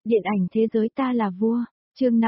Điện ảnh thế giới ta là vua, chương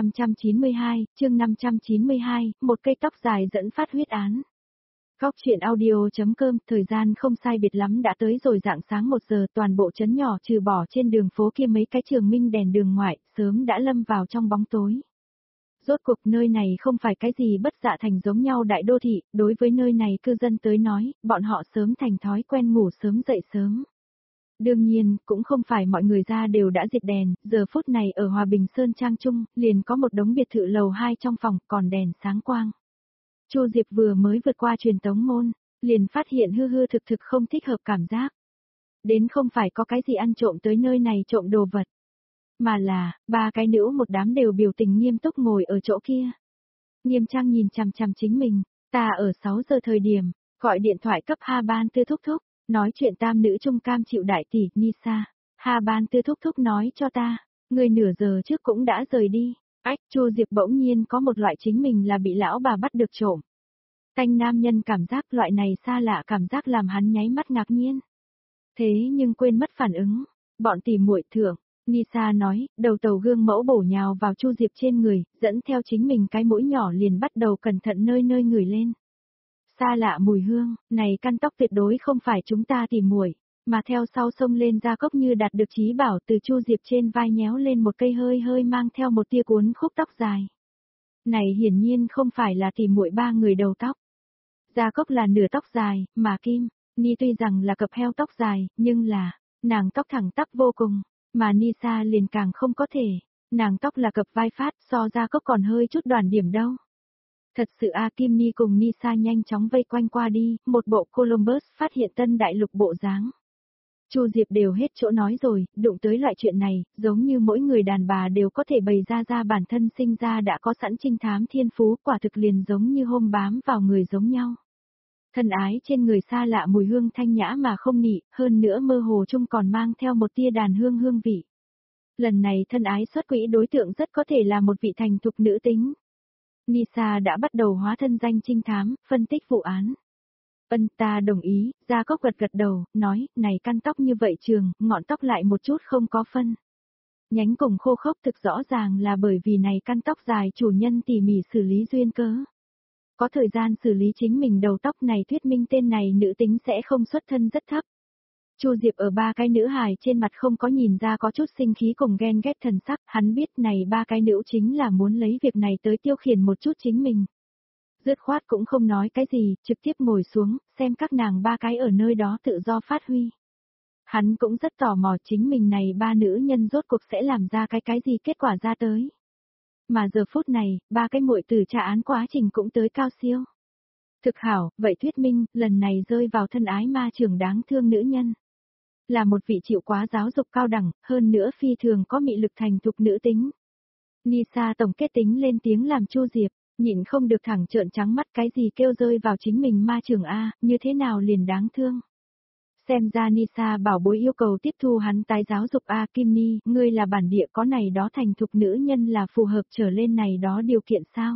592, một cây tóc dài dẫn phát huyết án. Góc truyện audio.com, thời gian không sai biệt lắm đã tới rồi, rạng sáng 1 giờ, toàn bộ trấn nhỏ trừ bỏ trên đường phố kia mấy cái trường minh đèn đường ngoại, sớm đã lâm vào trong bóng tối. Rốt cuộc nơi này không phải cái gì bất dạ thành giống nhau đại đô thị, đối với nơi này cư dân tới nói, bọn họ sớm thành thói quen ngủ sớm dậy sớm. Đương nhiên, cũng không phải mọi người ra đều đã diệt đèn, giờ phút này ở Hòa Bình Sơn Trang Trung, liền có một đống biệt thự lầu 2 trong phòng, còn đèn sáng quang. Chu Diệp vừa mới vượt qua truyền tống môn, liền phát hiện hư thực không thích hợp cảm giác. Đến không phải có cái gì ăn trộm tới nơi này trộm đồ vật, mà là, ba cái nữ một đám đều biểu tình nghiêm túc ngồi ở chỗ kia. Nghiêm trang nhìn chằm chằm chính mình, ta ở 6 giờ thời điểm, gọi điện thoại cấp Ha Ban Tư thúc thúc. Nói chuyện tam nữ trung cam chịu đại tỷ, Nisa. Ha Ban Tư thúc thúc nói cho ta, người nửa giờ trước cũng đã rời đi. Ách, Chu Diệp bỗng nhiên có một loại chính mình là bị lão bà bắt được trộm. Tanh nam nhân cảm giác, loại này xa lạ cảm giác làm hắn nháy mắt ngạc nhiên. Thế nhưng quên mất phản ứng, bọn tỷ muội thưởng. Nisa nói, đầu tàu gương mẫu bổ nhào vào Chu Diệp trên người, dẫn theo chính mình cái mũi nhỏ liền bắt đầu cẩn thận nơi ngửi lên. Xa lạ mùi hương, này căn tóc tuyệt đối không phải chúng ta tìm muội, mà theo sau sông lên ra cốc như đạt được trí bảo, từ Chu Diệp trên vai nhéo lên một cây hơi mang theo một tia cuốn khúc tóc dài. Này hiển nhiên không phải là tìm muội ba người đầu tóc. Gia cốc là nửa tóc dài, mà Kim Ni tuy rằng là cặp heo tóc dài, nhưng là, nàng tóc thẳng tắp vô cùng, mà Nisa liền càng không có thể, nàng tóc là cặp vai phát, so Gia cốc còn hơi chút đoàn điểm đâu. Thật sự Kim Ni cùng Nisa nhanh chóng vây quanh qua đi, một bộ Columbus phát hiện tân đại lục bộ dáng. Chu Diệp đều hết chỗ nói rồi, đụng tới loại chuyện này, giống như mỗi người đàn bà đều có thể bày ra bản thân sinh ra đã có sẵn trinh thám thiên phú, quả thực liền giống như hôm bám vào người giống nhau. Thân ái trên người xa lạ mùi hương thanh nhã mà không nị, hơn nữa mơ hồ chung còn mang theo một tia đàn hương vị. Lần này thân ái xuất quỹ đối tượng rất có thể là một vị thành thục nữ tính. Nisa đã bắt đầu hóa thân danh trinh thám, phân tích vụ án. Ta đồng ý, Gia Cốc gật đầu, nói, này căn tóc như vậy trường, ngọn tóc lại một chút không có phân. Nhánh cùng khô khốc thực rõ ràng là bởi vì này căn tóc dài chủ nhân tỉ mỉ xử lý duyên cớ. Có thời gian xử lý chính mình đầu tóc này thuyết minh tên này nữ tính sẽ không xuất thân rất thấp. Chu Diệp ở ba cái nữ hài trên mặt không có nhìn ra có chút sinh khí cùng ghen ghét thần sắc, hắn biết này ba cái nữ chính là muốn lấy việc này tới tiêu khiển một chút chính mình. Dứt khoát cũng không nói cái gì, trực tiếp ngồi xuống, xem các nàng ba cái ở nơi đó tự do phát huy. Hắn cũng rất tò mò chính mình này ba nữ nhân rốt cuộc sẽ làm ra cái gì kết quả ra tới. Mà giờ phút này, ba cái muội tử trả án quá trình cũng tới cao siêu. Thực hảo, vậy thuyết minh, lần này rơi vào thân ái ma trưởng đáng thương nữ nhân. Là một vị chịu quá giáo dục cao đẳng, hơn nữa phi thường có mị lực thành thục nữ tính. Nisa tổng kết tính lên tiếng làm Chu Diệp, nhịn không được thẳng trợn trắng mắt, cái gì kêu rơi vào chính mình ma trưởng như thế nào liền đáng thương. Xem ra Nisa bảo bối yêu cầu tiếp thu hắn tái giáo dục Kim Ni, ngươi là bản địa có này đó thành thục nữ nhân là phù hợp trở lên này đó điều kiện sao.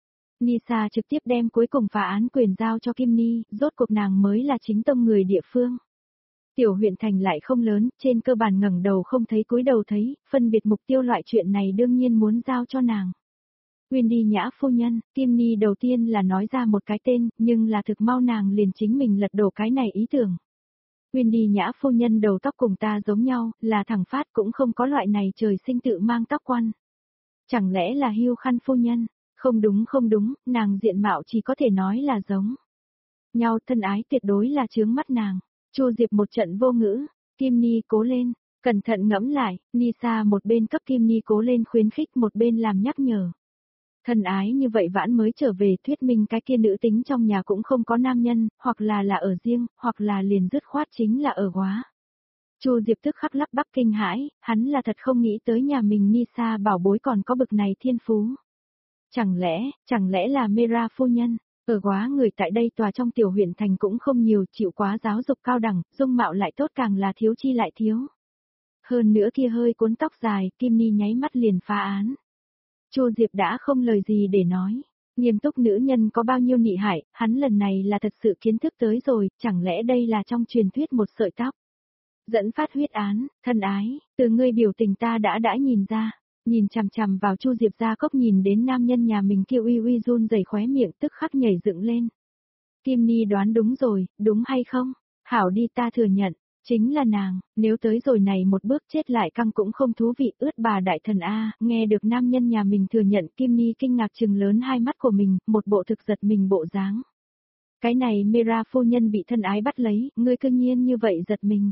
Nisa trực tiếp đem cuối cùng phá án quyền giao cho Kim Ni, rốt cuộc nàng mới là chính tông người địa phương. Tiểu huyện thành lại không lớn, trên cơ bản ngẩng đầu không thấy cúi đầu thấy, phân biệt mục tiêu loại chuyện này đương nhiên muốn giao cho nàng. Wendy Nhã phu nhân, Kim Ni đầu tiên là nói ra một cái tên, nhưng là thực mau nàng liền chính mình lật đổ cái này ý tưởng. Wendy Nhã phu nhân đầu tóc cùng ta giống nhau, là thẳng phát cũng không có loại này trời sinh tự mang tóc quăn. Chẳng lẽ là Hưu Khăn phu nhân? Không đúng, nàng diện mạo chỉ có thể nói là giống nhau, thân ái tuyệt đối là chướng mắt nàng. Chu Diệp một trận vô ngữ, Kim Ni cố lên, cẩn thận ngẫm lại, Nisa một bên cấp Kim Ni cố lên khuyến khích, một bên làm nhắc nhở. Thân ái như vậy vãn mới trở về, thuyết minh cái kia nữ tính trong nhà cũng không có nam nhân, hoặc là ở riêng, hoặc là liền dứt khoát chính là ở quá. Chu Diệp tức khắc lắp bắp kinh hãi, hắn là thật không nghĩ tới nhà mình Nisa bảo bối còn có bực này thiên phú. Chẳng lẽ là Mera phu nhân? Ở quá người tại đây tòa trong tiểu huyện thành cũng không nhiều, chịu quá giáo dục cao đẳng, dung mạo lại tốt, càng là thiếu chi lại thiếu. Hơn nữa kia hơi cuốn tóc dài, Kim Ni nháy mắt liền phá án. Chu Diệp đã không lời gì để nói. Nghiêm túc nữ nhân có bao nhiêu nị hại, hắn lần này là thật sự kiến thức tới rồi, chẳng lẽ đây là trong truyền thuyết một sợi tóc. Dẫn phát huyết án, thân ái, từ ngươi biểu tình ta đã nhìn ra. Nhìn chằm chằm vào Chu Diệp Gia Cốc nhìn đến nam nhân nhà mình kia uy uy run rẩy khóe miệng tức khắc nhảy dựng lên. Kim Ni đoán đúng rồi, đúng hay không? Hảo đi ta thừa nhận, chính là nàng, nếu tới rồi này một bước chết lại căng cũng không thú vị ướt bà đại thần A, nghe được nam nhân nhà mình thừa nhận Kim Ni kinh ngạc trừng lớn hai mắt của mình, một bộ thực giật mình bộ dáng. Cái này Mera phu nhân bị thân ái bắt lấy, ngươi cư nhiên như vậy giật mình.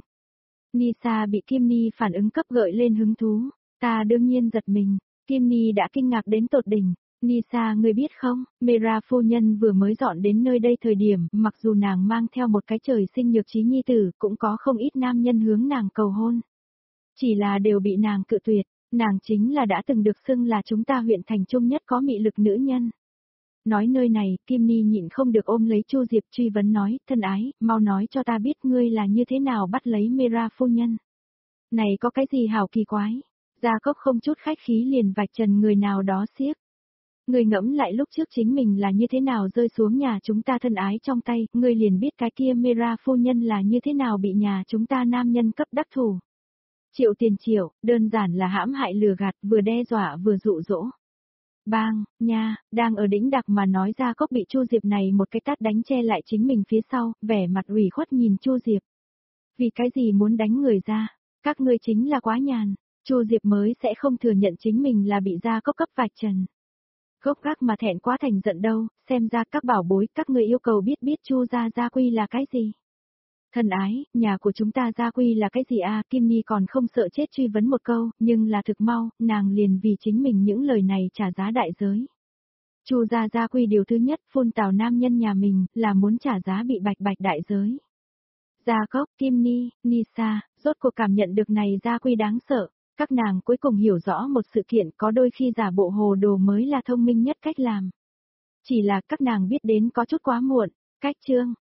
Nisa bị Kim Ni phản ứng cấp gợi lên hứng thú, ta đương nhiên giật mình, Kim Ni đã kinh ngạc đến tột đỉnh. Nisa ngươi biết không, Mera phu nhân vừa mới dọn đến nơi đây thời điểm, mặc dù nàng mang theo một cái trời sinh nhược trí nhi tử, cũng có không ít nam nhân hướng nàng cầu hôn. Chỉ là đều bị nàng cự tuyệt, nàng chính là đã từng được xưng là chúng ta huyện thành trung nhất có mị lực nữ nhân. Nói nơi này, Kim Ni nhịn không được ôm lấy Chu Diệp truy vấn nói, thân ái, mau nói cho ta biết ngươi là như thế nào bắt lấy Mera phu nhân. Này có cái gì hảo kỳ quái? Gia Cốc không chút khách khí liền vạch trần người nào đó xiếc. Ngươi ngẫm lại lúc trước chính mình là như thế nào rơi xuống nhà chúng ta thân ái trong tay, ngươi liền biết cái kia Mera phu nhân là như thế nào bị nhà chúng ta nam nhân cấp đắc thủ. Triệu tiền triệu, đơn giản là hãm hại lừa gạt, vừa đe dọa vừa dụ dỗ. Bang, nha, đang ở đĩnh đặc mà nói Gia Cốc bị Chu Diệp này một cái tát đánh che lại chính mình phía sau, vẻ mặt ủy khuất nhìn Chu Diệp. Vì cái gì muốn đánh người ra, các ngươi chính là quá nhàn, Chu Diệp mới sẽ không thừa nhận chính mình là bị Gia Cốc cấp vạch trần. Gốc gác mà thẹn quá thành giận đâu, xem ra các bảo bối các người yêu cầu biết Chu gia quy là cái gì. Thân ái, nhà của chúng ta gia quy là cái gì a? Kim Ni còn không sợ chết truy vấn một câu, nhưng là thực mau, nàng liền vì chính mình những lời này trả giá đại giới. Chu gia quy điều thứ nhất, phun tào nam nhân nhà mình, là muốn trả giá bị bạch đại giới. Gia Cốc, Kim Ni, Nisa, rốt cuộc cảm nhận được này gia quy đáng sợ. Các nàng cuối cùng hiểu rõ một sự kiện có đôi khi giả bộ hồ đồ mới là thông minh nhất cách làm. Chỉ là các nàng biết đến có chút quá muộn, cách chương.